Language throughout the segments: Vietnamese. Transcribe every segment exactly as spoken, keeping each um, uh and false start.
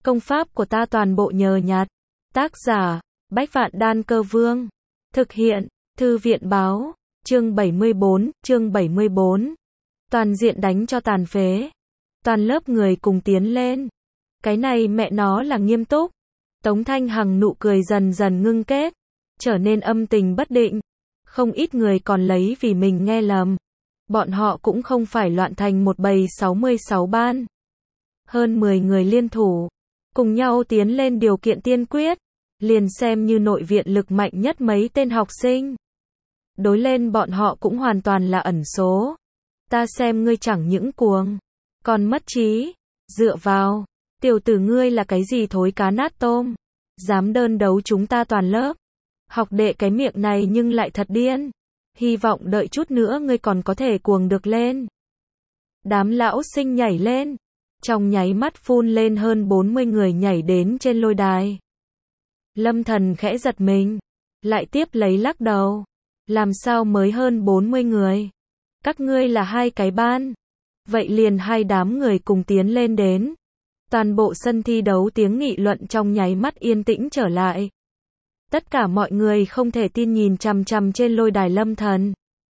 Công pháp của ta toàn bộ nhờ nhặt. Tác giả, Bách Vạn Đan Cơ Vương. Thực hiện, Thư viện báo. Chương bảy mươi bốn, chương bảy mươi bốn. Toàn diện đánh cho tàn phế. Toàn lớp người cùng tiến lên. Cái này mẹ nó là nghiêm túc. Tống Thanh Hằng nụ cười dần dần ngưng kết, trở nên âm tình bất định. Không ít người còn lấy vì mình nghe lầm. Bọn họ cũng không phải loạn thành một bầy sáu mươi sáu ban. Hơn mười người liên thủ, cùng nhau tiến lên điều kiện tiên quyết, liền xem như nội viện lực mạnh nhất mấy tên học sinh. Đối lên bọn họ cũng hoàn toàn là ẩn số. Ta xem ngươi chẳng những cuồng, còn mất trí. Dựa vào, tiểu tử ngươi là cái gì thối cá nát tôm, dám đơn đấu chúng ta toàn lớp. Học đệ cái miệng này nhưng lại thật điên. Hy vọng đợi chút nữa ngươi còn có thể cuồng được lên. Đám lão sinh nhảy lên, trong nháy mắt phun lên hơn bốn mươi người nhảy đến trên lôi đài. Lâm Thần khẽ giật mình, lại tiếp lấy lắc đầu. Làm sao mới hơn bốn mươi người? Các ngươi là hai cái ban. Vậy liền hai đám người cùng tiến lên đến. Toàn bộ sân thi đấu tiếng nghị luận trong nháy mắt yên tĩnh trở lại. Tất cả mọi người không thể tin nhìn chằm chằm trên lôi đài Lâm Thần.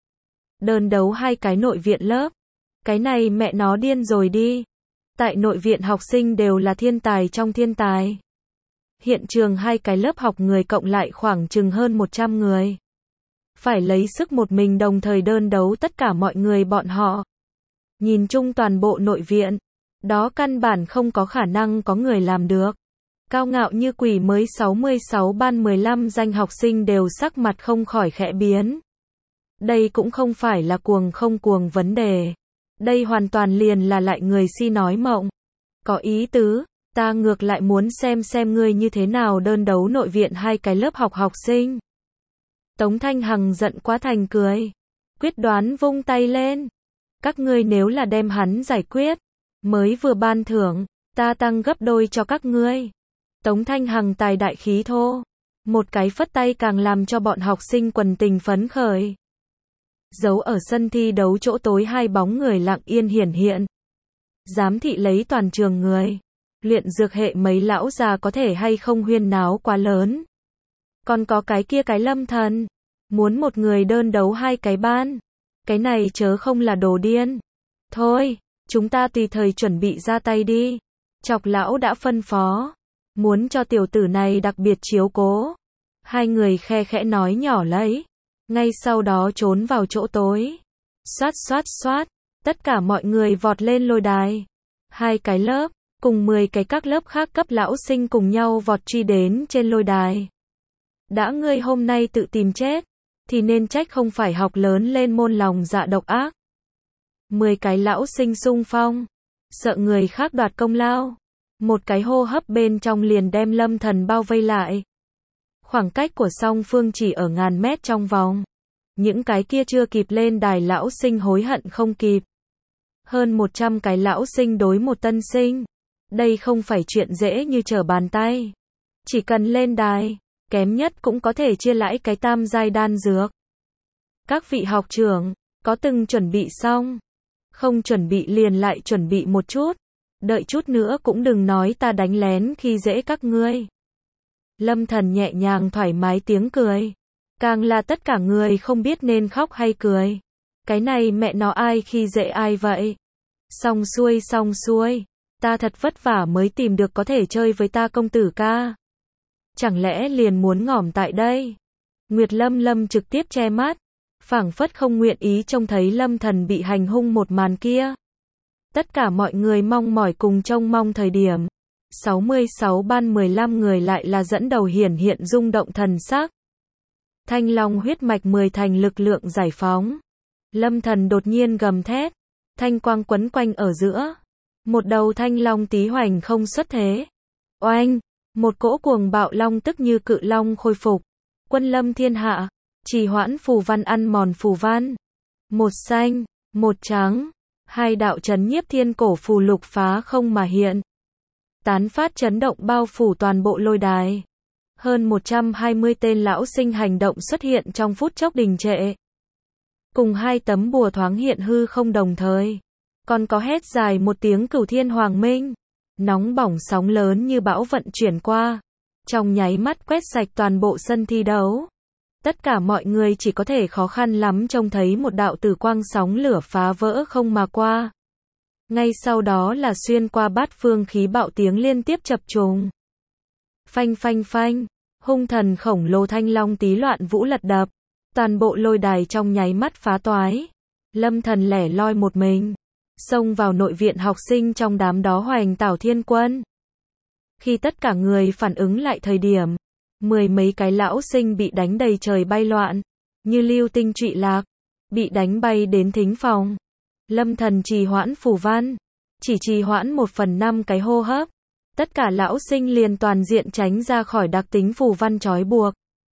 Đơn đấu hai cái nội viện lớp. Cái này mẹ nó điên rồi đi. Tại nội viện học sinh đều là thiên tài trong thiên tài. Hiện trường hai cái lớp học người cộng lại khoảng chừng hơn một trăm người. Phải lấy sức một mình đồng thời đơn đấu tất cả mọi người bọn họ. Nhìn chung toàn bộ nội viện, đó căn bản không có khả năng có người làm được. Cao ngạo như quỷ mới sáu mươi sáu ban mười lăm danh học sinh đều sắc mặt không khỏi khẽ biến. Đây cũng không phải là cuồng không cuồng vấn đề. Đây hoàn toàn liền là lại người si nói mộng. Có ý tứ, ta ngược lại muốn xem xem ngươi như thế nào đơn đấu nội viện hai cái lớp học học sinh. Tống Thanh Hằng giận quá thành cười. Quyết đoán vung tay lên. Các ngươi nếu là đem hắn giải quyết, mới vừa ban thưởng, ta tăng gấp đôi cho các ngươi. Tống Thanh Hằng tài đại khí thô. Một cái phất tay càng làm cho bọn học sinh quần tình phấn khởi. Giấu ở sân thi đấu chỗ tối hai bóng người lặng yên hiển hiện. Giám thị lấy toàn trường người. Luyện dược hệ mấy lão già có thể hay không huyên náo quá lớn. Còn có cái kia cái Lâm Thần. Muốn một người đơn đấu hai cái ban. Cái này chớ không là đồ điên. Thôi, chúng ta tùy thời chuẩn bị ra tay đi. Chọc lão đã phân phó. Muốn cho tiểu tử này đặc biệt chiếu cố. Hai người khe khẽ nói nhỏ lấy. Ngay sau đó trốn vào chỗ tối. Xoát xoát xoát. Tất cả mọi người vọt lên lôi đài. Hai cái lớp, cùng mười cái các lớp khác cấp lão sinh cùng nhau vọt truy đến trên lôi đài. Đã ngươi hôm nay tự tìm chết, thì nên trách không phải học lớn lên môn lòng dạ độc ác. Mười cái lão sinh xung phong. Sợ người khác đoạt công lao. Một cái hô hấp bên trong liền đem Lâm Thần bao vây lại. Khoảng cách của song phương chỉ ở ngàn mét trong vòng. Những cái kia chưa kịp lên đài lão sinh hối hận không kịp. Hơn một trăm cái lão sinh đối một tân sinh. Đây không phải chuyện dễ như trở bàn tay. Chỉ cần lên đài, kém nhất cũng có thể chia lãi cái tam giai đan dược. Các vị học trưởng, có từng chuẩn bị xong? Không chuẩn bị liền lại chuẩn bị một chút. Đợi chút nữa cũng đừng nói ta đánh lén khi dễ các ngươi. Lâm Thần nhẹ nhàng thoải mái tiếng cười. Càng là tất cả người không biết nên khóc hay cười. Cái này mẹ nó ai khi dễ ai vậy? Xong xuôi xong xuôi. Ta thật vất vả mới tìm được có thể chơi với ta công tử ca. Chẳng lẽ liền muốn ngỏm tại đây? Nguyệt Lâm Lâm trực tiếp che mắt. Phảng phất không nguyện ý trông thấy Lâm Thần bị hành hung một màn kia. Tất cả mọi người mong mỏi cùng trông mong thời điểm. sáu mươi sáu ban mười lăm người lại là dẫn đầu hiển hiện rung động thần sắc. Thanh Long huyết mạch mười thành lực lượng giải phóng. Lâm Thần đột nhiên gầm thét. Thanh quang quấn quanh ở giữa. Một đầu thanh long tí hoành không xuất thế. Oanh! Một cỗ cuồng bạo long tức như cự long khôi phục. Quân lâm thiên hạ. Trì hoãn phù văn ăn mòn phù văn. Một xanh, một trắng. Hai đạo chấn nhiếp thiên cổ phù lục phá không mà hiện. Tán phát chấn động bao phủ toàn bộ lôi đài. Hơn một trăm hai mươi tên lão sinh hành động xuất hiện trong phút chốc đình trệ. Cùng hai tấm bùa thoáng hiện hư không đồng thời. Còn có hét dài một tiếng cửu thiên hoàng minh. Nóng bỏng sóng lớn như bão vận chuyển qua, trong nháy mắt quét sạch toàn bộ sân thi đấu. Tất cả mọi người chỉ có thể khó khăn lắm trông thấy một đạo tử quang sóng lửa phá vỡ không mà qua. Ngay sau đó là xuyên qua bát phương khí bạo tiếng liên tiếp chập trùng. Phanh phanh phanh, hung thần khổng lồ Thanh Long Tí loạn vũ lật đập, toàn bộ lôi đài trong nháy mắt phá toái. Lâm Thần lẻ loi một mình, xông vào nội viện học sinh, trong đám đó hoành tảo thiên quân. Khi tất cả người phản ứng lại thời điểm, mười mấy cái lão sinh bị đánh đầy trời bay loạn, như lưu tinh trụy lạc, bị đánh bay đến thính phòng. Lâm Thần trì hoãn phù văn, chỉ trì hoãn một phần năm cái hô hấp, tất cả lão sinh liền toàn diện tránh ra khỏi đặc tính phù văn trói buộc.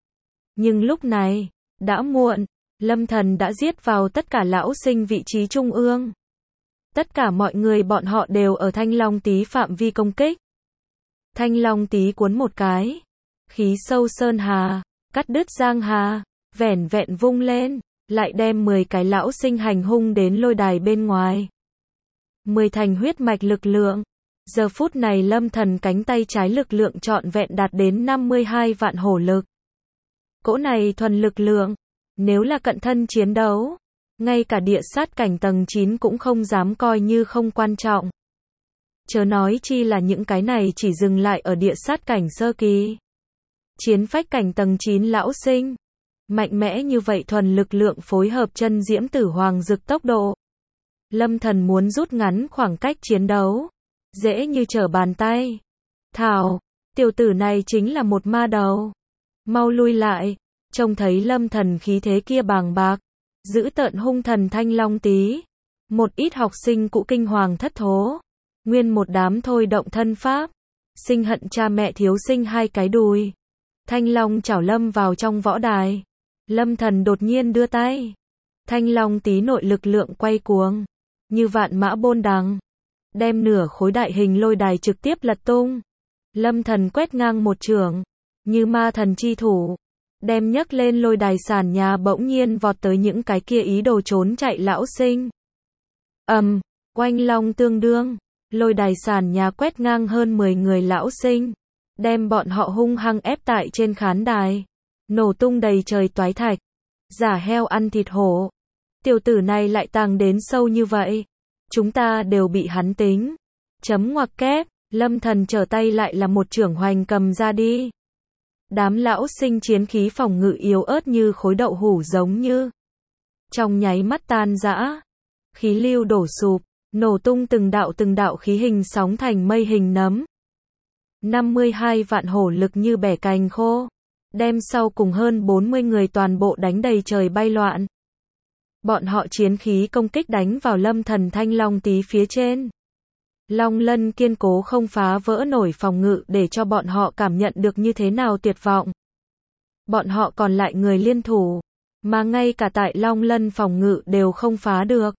Nhưng lúc này, đã muộn, Lâm Thần đã giết vào tất cả lão sinh vị trí trung ương. Tất cả mọi người bọn họ đều ở Thanh Long Tí phạm vi công kích. Thanh Long Tí cuốn một cái, khí sâu sơn hà, cắt đứt giang hà, vẻn vẹn vung lên, lại đem mười cái lão sinh hành hung đến lôi đài bên ngoài. Mười thành huyết mạch lực lượng. Giờ phút này Lâm Thần cánh tay trái lực lượng trọn vẹn đạt đến năm mươi hai vạn hổ lực. Cỗ này thuần lực lượng, nếu là cận thân chiến đấu, ngay cả địa sát cảnh tầng chín cũng không dám coi như không quan trọng. Chớ nói chi là những cái này chỉ dừng lại ở địa sát cảnh sơ kỳ. Chiến phách cảnh tầng chín lão sinh, mạnh mẽ như vậy thuần lực lượng phối hợp chân diễm tử hoàng dực tốc độ. Lâm Thần muốn rút ngắn khoảng cách chiến đấu, dễ như trở bàn tay. Thảo, tiểu tử này chính là một ma đầu. Mau lui lại, trông thấy Lâm Thần khí thế kia bàng bạc, giữ tợn hung thần Thanh Long Tí. Một ít học sinh cũ kinh hoàng thất thố, nguyên một đám thôi động thân pháp, sinh hận cha mẹ thiếu sinh hai cái đùi. Thanh Long chảo lâm vào trong võ đài. Lâm Thần đột nhiên đưa tay. Thanh Long Tí nội lực lượng quay cuồng, như vạn mã bôn đằng, đem nửa khối đại hình lôi đài trực tiếp lật tung. Lâm Thần quét ngang một chưởng, như ma thần chi thủ, đem nhấc lên lôi đài sàn nhà bỗng nhiên vọt tới những cái kia ý đồ trốn chạy lão sinh. Ầm, um, oanh long tương đương, lôi đài sàn nhà quét ngang hơn mười người lão sinh, đem bọn họ hung hăng ép tại trên khán đài, nổ tung đầy trời toái thạch. Giả heo ăn thịt hổ, tiểu tử này lại tàng đến sâu như vậy, chúng ta đều bị hắn tính. Chấm ngoặc kép, Lâm Thần trở tay lại là một chưởng hoành cầm ra đi. Đám lão sinh chiến khí phòng ngự yếu ớt như khối đậu hủ giống như trong nháy mắt tan rã, khí lưu đổ sụp, nổ tung từng đạo từng đạo khí hình sóng thành mây hình nấm. năm mươi hai vạn hổ lực như bẻ cành khô, đem sau cùng hơn bốn mươi người toàn bộ đánh đầy trời bay loạn. Bọn họ chiến khí công kích đánh vào Lâm Thần Thanh Long Tí phía trên. Long lân kiên cố không phá vỡ nổi phòng ngự để cho bọn họ cảm nhận được như thế nào tuyệt vọng. Bọn họ còn lại người liên thủ, mà ngay cả tại Long lân phòng ngự đều không phá được.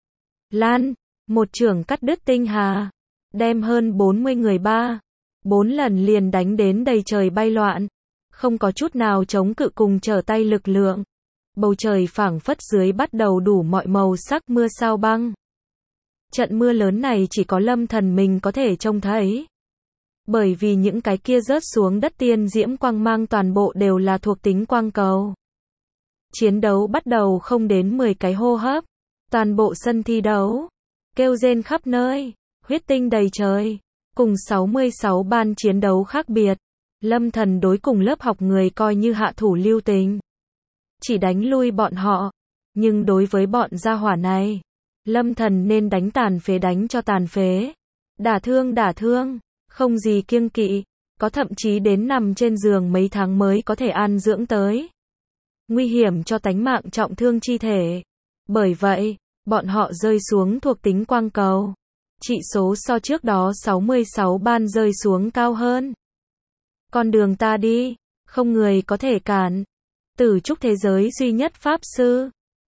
Lan, một chưởng cắt đứt tinh hà, đem hơn bốn mươi người ba, bốn lần liền đánh đến đầy trời bay loạn, không có chút nào chống cự cùng trở tay lực lượng. Bầu trời phảng phất dưới bắt đầu đủ mọi màu sắc mưa sao băng. Trận mưa lớn này chỉ có Lâm Thần mình có thể trông thấy. Bởi vì những cái kia rớt xuống đất tiên diễm quang mang toàn bộ đều là thuộc tính quang cầu. Chiến đấu bắt đầu không đến mười cái hô hấp. Toàn bộ sân thi đấu, kêu rên khắp nơi, huyết tinh đầy trời. Cùng sáu mươi sáu ban chiến đấu khác biệt, Lâm Thần đối cùng lớp học người coi như hạ thủ lưu tình, chỉ đánh lui bọn họ. Nhưng đối với bọn gia hỏa này, Lâm Thần nên đánh tàn phế đánh cho tàn phế, đả thương đả thương, không gì kiêng kỵ, có thậm chí đến nằm trên giường mấy tháng mới có thể an dưỡng tới. Nguy hiểm cho tánh mạng trọng thương chi thể. Bởi vậy, bọn họ rơi xuống thuộc tính quang cầu. Trị số so trước đó sáu mươi sáu ban rơi xuống cao hơn. Con đường ta đi, không người có thể cản. Tử trúc thế giới duy nhất pháp sư.